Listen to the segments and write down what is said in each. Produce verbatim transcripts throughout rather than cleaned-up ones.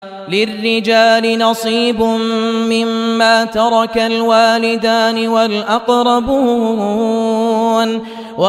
للرجال نصيب مما ترك الوالدان والأقربون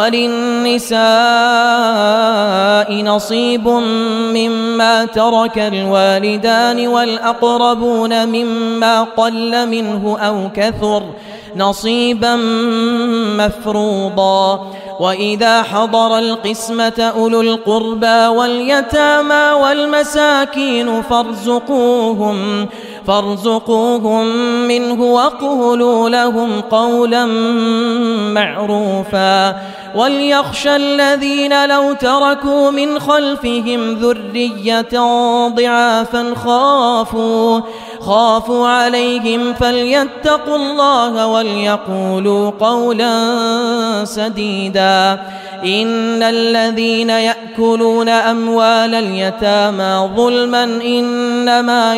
وللنساء نصيب مما ترك الوالدان والأقربون مما قل منه أو كثر نصيبا مفروضا. وإذا حضر القسمة أولو القربى واليتامى والمساكين فارزقوهم فارزقوهم منه وقولوا لهم قولا معروفا. وليخشى الذين لو تركوا من خلفهم ذرية ضعافا خافوا خافوا عليهم فليتقوا الله وليقولوا قولا سديدا. إن الذين يأكلون أموال اليتامى ظلما إنما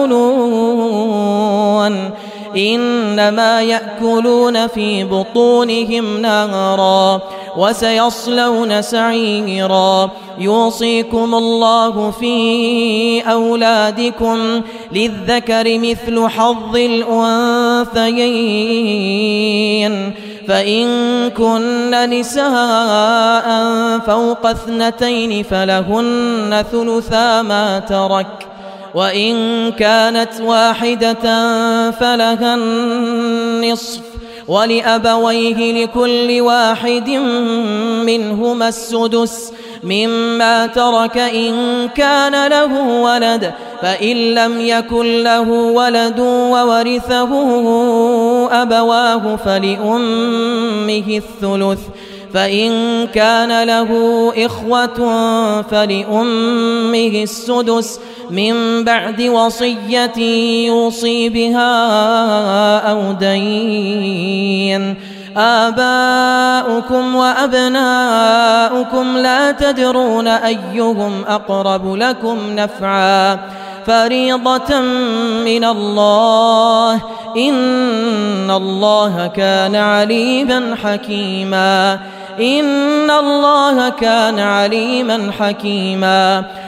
يأكلون إنما يأكلون في بطونهم نارا وسيصلون سعيرا. يوصيكم الله في أولادكم للذكر مثل حظ الأنثيين فإن كن نساء فوق اثنتين فلهن ثلثا ما ترك وإن كانت واحدة فلها النصف ولأبويه لكل واحد منهما السدس مما ترك إن كان له ولد فإن لم يكن له ولد وورثه أبواه فلأمه الثلث فإن كان له إخوة فلأمه السدس من بعد وصية يوصي بها أو دين. آباؤكم وأبناؤكم لا تدرون أيهم أقرب لكم نفعا فريضة من الله إن الله كان عليما حكيما إن الله كان عليما حكيما.